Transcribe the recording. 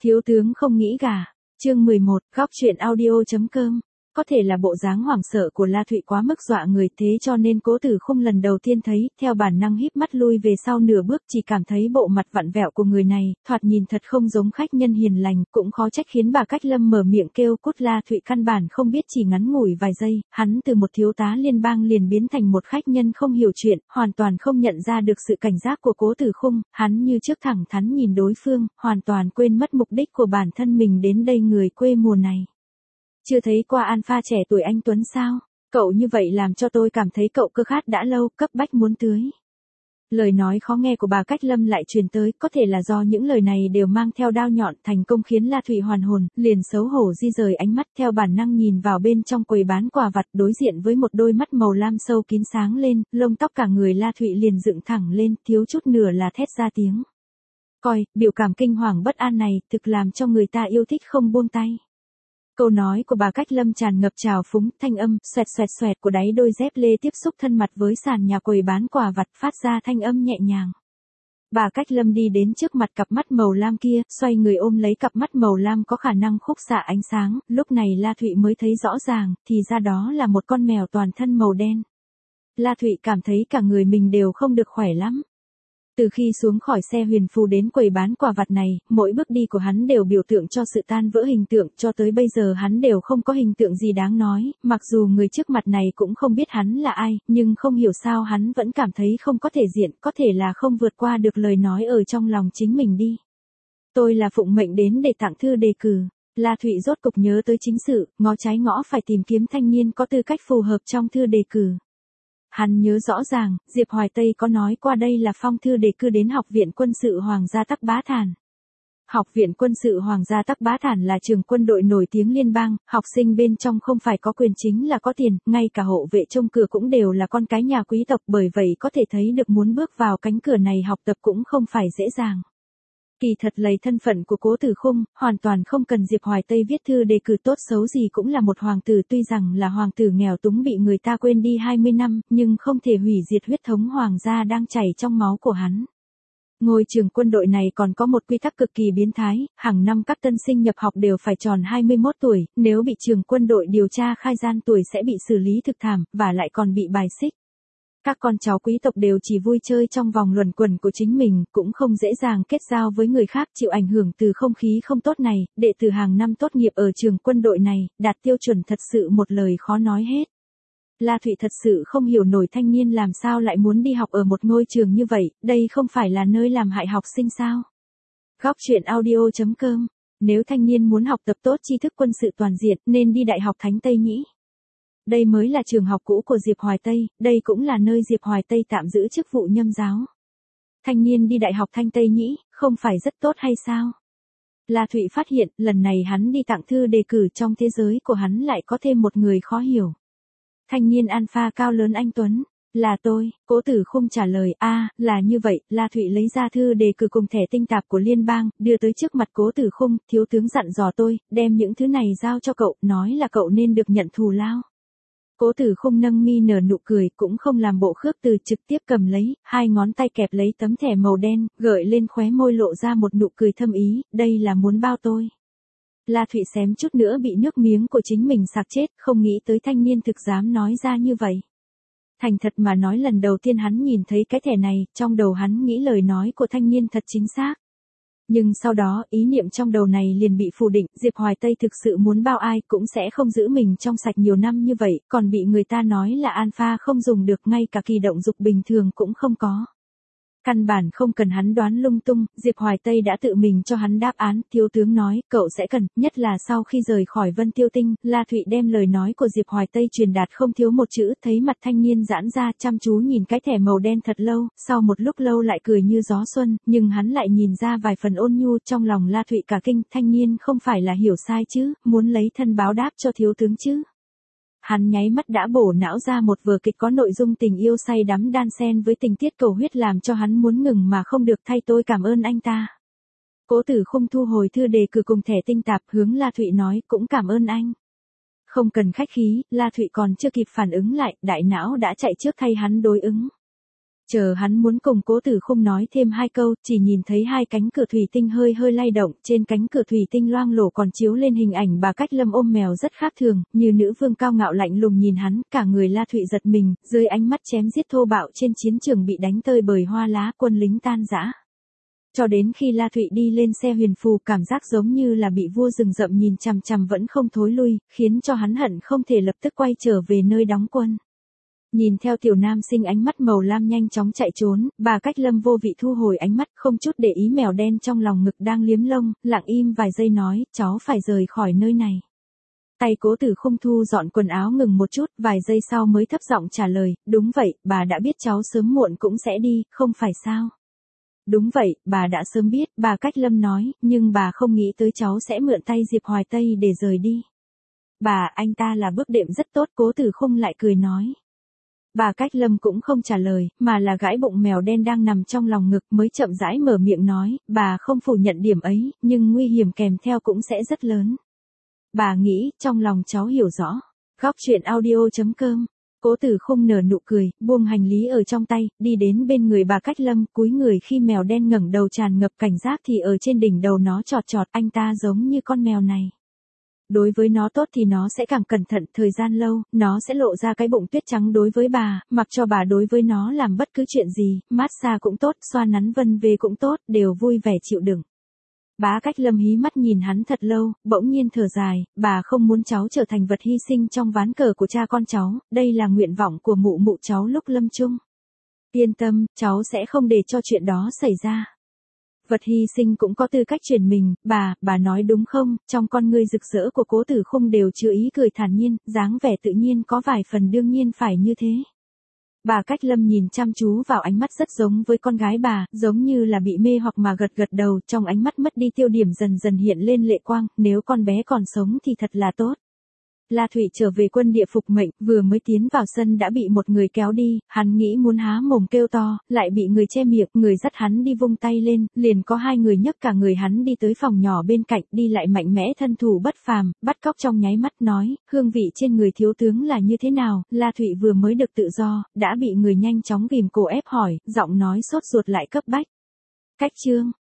Thiếu tướng không nghĩ gà. Chương 11, góc truyện audio.com. Có thể là bộ dáng hoảng sợ của La Thụy quá mức dọa người, thế cho nên Cố Tử Khung lần đầu tiên thấy, theo bản năng híp mắt lui về sau nửa bước, chỉ cảm thấy bộ mặt vặn vẹo của người này, thoạt nhìn thật không giống khách nhân hiền lành, cũng khó trách khiến bà Cách Lâm mở miệng kêu cút. La Thụy căn bản không biết chỉ ngắn ngủi vài giây, hắn từ một thiếu tá liên bang liền biến thành một khách nhân không hiểu chuyện, hoàn toàn không nhận ra được sự cảnh giác của Cố Tử Khung, hắn như trước thẳng thắn nhìn đối phương, hoàn toàn quên mất mục đích của bản thân mình đến đây. Người quê mùa này chưa thấy qua alpha trẻ tuổi anh Tuấn sao? Cậu như vậy làm cho tôi cảm thấy cậu cơ khát đã lâu, cấp bách muốn tưới. Lời nói khó nghe của bà Cách Lâm lại truyền tới, có thể là do những lời này đều mang theo đao nhọn, thành công khiến La Thụy hoàn hồn, liền xấu hổ di rời ánh mắt, theo bản năng nhìn vào bên trong quầy bán quà vặt, đối diện với một đôi mắt màu lam sâu kín sáng lên, lông tóc cả người La Thụy liền dựng thẳng lên, thiếu chút nửa là thét ra tiếng. Coi, biểu cảm kinh hoàng bất an này, thực làm cho người ta yêu thích không buông tay. Câu nói của bà Cách Lâm tràn ngập trào phúng, thanh âm xoẹt xoẹt xoẹt của đáy đôi dép lê tiếp xúc thân mặt với sàn nhà quầy bán quà vặt phát ra thanh âm nhẹ nhàng. Bà Cách Lâm đi đến trước mặt cặp mắt màu lam kia, xoay người ôm lấy cặp mắt màu lam có khả năng khúc xạ ánh sáng, lúc này La Thụy mới thấy rõ ràng, thì ra đó là một con mèo toàn thân màu đen. La Thụy cảm thấy cả người mình đều không được khỏe lắm. Từ khi xuống khỏi xe huyền phù đến quầy bán quà vặt này, mỗi bước đi của hắn đều biểu tượng cho sự tan vỡ hình tượng, cho tới bây giờ hắn đều không có hình tượng gì đáng nói, mặc dù người trước mặt này cũng không biết hắn là ai, nhưng không hiểu sao hắn vẫn cảm thấy không có thể diện, có thể là không vượt qua được lời nói ở trong lòng chính mình đi. Tôi là phụng mệnh đến để tặng thư đề cử. La Thụy rốt cục nhớ tới chính sự, ngó trái ngõ phải tìm kiếm thanh niên có tư cách phù hợp trong thư đề cử. Hắn nhớ rõ ràng, Diệp Hoài Tây có nói qua đây là phong thư đề cử đến Học viện Quân sự Hoàng gia Tắc Bá Thản. Học viện Quân sự Hoàng gia Tắc Bá Thản là trường quân đội nổi tiếng liên bang, học sinh bên trong không phải có quyền chính là có tiền, ngay cả hộ vệ trông cửa cũng đều là con cái nhà quý tộc, bởi vậy có thể thấy được muốn bước vào cánh cửa này học tập cũng không phải dễ dàng. Kỳ thật lấy thân phận của Cố Tử Khung, hoàn toàn không cần Diệp Hoài Tây viết thư đề cử, tốt xấu gì cũng là một hoàng tử, tuy rằng là hoàng tử nghèo túng bị người ta quên đi 20 năm, nhưng không thể hủy diệt huyết thống hoàng gia đang chảy trong máu của hắn. Ngôi trường quân đội này còn có một quy tắc cực kỳ biến thái, hàng năm các tân sinh nhập học đều phải tròn 21 tuổi, nếu bị trường quân đội điều tra khai gian tuổi sẽ bị xử lý thực thảm, và lại còn bị bài xích. Các con cháu quý tộc đều chỉ vui chơi trong vòng luẩn quẩn của chính mình, cũng không dễ dàng kết giao với người khác, chịu ảnh hưởng từ không khí không tốt này. Đệ tử hàng năm tốt nghiệp ở trường quân đội này, đạt tiêu chuẩn thật sự một lời khó nói hết. La Thụy thật sự không hiểu nổi thanh niên làm sao lại muốn đi học ở một ngôi trường như vậy, đây không phải là nơi làm hại học sinh sao? Góc truyện audio.com. Nếu thanh niên muốn học tập tốt tri thức quân sự toàn diện, nên đi Đại học Thánh Tây Nhĩ. Đây mới là trường học cũ của Diệp Hoài Tây, đây cũng là nơi Diệp Hoài Tây tạm giữ chức vụ nhâm giáo. Thanh niên đi Đại học Thanh Tây Nhĩ, không phải rất tốt hay sao? La Thụy phát hiện, lần này hắn đi tặng thư đề cử, trong thế giới của hắn lại có thêm một người khó hiểu. Thanh niên alpha cao lớn anh Tuấn, là tôi. Cố Tử Khung trả lời, là như vậy. La Thụy lấy ra thư đề cử cùng thẻ tinh tạp của liên bang, đưa tới trước mặt Cố Tử Khung, thiếu tướng dặn dò tôi, đem những thứ này giao cho cậu, nói là cậu nên được nhận thù lao. Cố Tử Khung nâng mi nở nụ cười, cũng không làm bộ khước từ, trực tiếp cầm lấy, hai ngón tay kẹp lấy tấm thẻ màu đen, gợi lên khóe môi lộ ra một nụ cười thâm ý, đây là muốn bao tôi. La Thụy xém chút nữa bị nước miếng của chính mình sặc chết, không nghĩ tới thanh niên thực dám nói ra như vậy. Thành thật mà nói, lần đầu tiên hắn nhìn thấy cái thẻ này, trong đầu hắn nghĩ lời nói của thanh niên thật chính xác. Nhưng sau đó, ý niệm trong đầu này liền bị phủ định, Diệp Hoài Tây thực sự muốn bao ai cũng sẽ không giữ mình trong sạch nhiều năm như vậy, còn bị người ta nói là alpha không dùng được, ngay cả kỳ động dục bình thường cũng không có. Căn bản không cần hắn đoán lung tung, Diệp Hoài Tây đã tự mình cho hắn đáp án, thiếu tướng nói, cậu sẽ cần, nhất là sau khi rời khỏi Vân Tiêu Tinh. La Thụy đem lời nói của Diệp Hoài Tây truyền đạt không thiếu một chữ, thấy mặt thanh niên giãn ra, chăm chú nhìn cái thẻ màu đen thật lâu, sau một lúc lâu lại cười như gió xuân, nhưng hắn lại nhìn ra vài phần ôn nhu, trong lòng La Thụy cả kinh, thanh niên không phải là hiểu sai chứ, muốn lấy thân báo đáp cho thiếu tướng chứ. Hắn nháy mắt đã bổ não ra một vở kịch có nội dung tình yêu say đắm đan xen với tình tiết cầu huyết, làm cho hắn muốn ngừng mà không được, thay tôi cảm ơn anh ta. Cố Tử Khung thu hồi thư đề cử cùng thẻ tinh tạp, hướng La Thụy nói, cũng cảm ơn anh. Không cần khách khí, La Thụy còn chưa kịp phản ứng lại, đại não đã chạy trước thay hắn đối ứng. Chờ hắn muốn cùng Cố Tử Khung nói thêm hai câu, chỉ nhìn thấy hai cánh cửa thủy tinh hơi hơi lay động, trên cánh cửa thủy tinh loang lổ còn chiếu lên hình ảnh bà Cách Lâm ôm mèo rất khác thường, như nữ vương cao ngạo lạnh lùng nhìn hắn, cả người La Thụy giật mình, dưới ánh mắt chém giết thô bạo trên chiến trường bị đánh tơi bời hoa lá, quân lính tan rã. Cho đến khi La Thụy đi lên xe huyền phù, cảm giác giống như là bị vua rừng rậm nhìn chằm chằm vẫn không thối lui, khiến cho hắn hận không thể lập tức quay trở về nơi đóng quân. Nhìn theo tiểu nam sinh ánh mắt màu lam nhanh chóng chạy trốn, bà Cách Lâm vô vị thu hồi ánh mắt, không chút để ý mèo đen trong lòng ngực đang liếm lông, lặng im vài giây nói, cháu phải rời khỏi nơi này. Tay Cố Tử Khung thu dọn quần áo ngừng một chút, vài giây sau mới thấp giọng trả lời, đúng vậy, bà đã biết cháu sớm muộn cũng sẽ đi, không phải sao? Đúng vậy, bà đã sớm biết, bà Cách Lâm nói, nhưng bà không nghĩ tới cháu sẽ mượn tay Diệp Hoài Tây để rời đi. Bà, anh ta là bước đệm rất tốt, Cố Tử Khung lại cười nói. Bà Cách Lâm cũng không trả lời, mà là gãi bụng mèo đen đang nằm trong lòng ngực mới chậm rãi mở miệng nói, bà không phủ nhận điểm ấy, nhưng nguy hiểm kèm theo cũng sẽ rất lớn. Bà nghĩ, trong lòng cháu hiểu rõ. Góc truyện audio.com. Cố Tử Khung nở nụ cười, buông hành lý ở trong tay, đi đến bên người bà Cách Lâm, cúi người khi mèo đen ngẩng đầu tràn ngập cảnh giác thì ở trên đỉnh đầu nó chọt chọt, anh ta giống như con mèo này. Đối với nó tốt thì nó sẽ càng cẩn thận, thời gian lâu, nó sẽ lộ ra cái bụng tuyết trắng đối với bà, mặc cho bà đối với nó làm bất cứ chuyện gì, massage cũng tốt, xoa nắn vân vê cũng tốt, đều vui vẻ chịu đựng. Bá Cách Lâm hí mắt nhìn hắn thật lâu, bỗng nhiên thở dài, bà không muốn cháu trở thành vật hy sinh trong ván cờ của cha con cháu, đây là nguyện vọng của mụ mụ cháu lúc lâm chung. Yên tâm, cháu sẽ không để cho chuyện đó xảy ra. Vật hy sinh cũng có tư cách chuyển mình, bà nói đúng không? Trong con ngươi rực rỡ của Cố Tử Khung đều chứa ý cười thản nhiên, dáng vẻ tự nhiên có vài phần đương nhiên phải như thế. Bà Cách Lâm nhìn chăm chú vào ánh mắt rất giống với con gái bà, giống như là bị mê hoặc mà gật gật đầu, trong ánh mắt mất đi tiêu điểm dần dần hiện lên lệ quang, nếu con bé còn sống thì thật là tốt. La Thụy trở về quân địa phục mệnh, vừa mới tiến vào sân đã bị một người kéo đi, hắn nghĩ muốn há mồm kêu to, lại bị người che miệng, người dắt hắn đi vung tay lên, liền có hai người nhấc cả người hắn đi tới phòng nhỏ bên cạnh, đi lại mạnh mẽ thân thủ bất phàm, bắt cóc trong nháy mắt nói, hương vị trên người thiếu tướng là như thế nào, La Thụy vừa mới được tự do, đã bị người nhanh chóng ghìm cổ ép hỏi, giọng nói sốt ruột lại cấp bách. Cách chương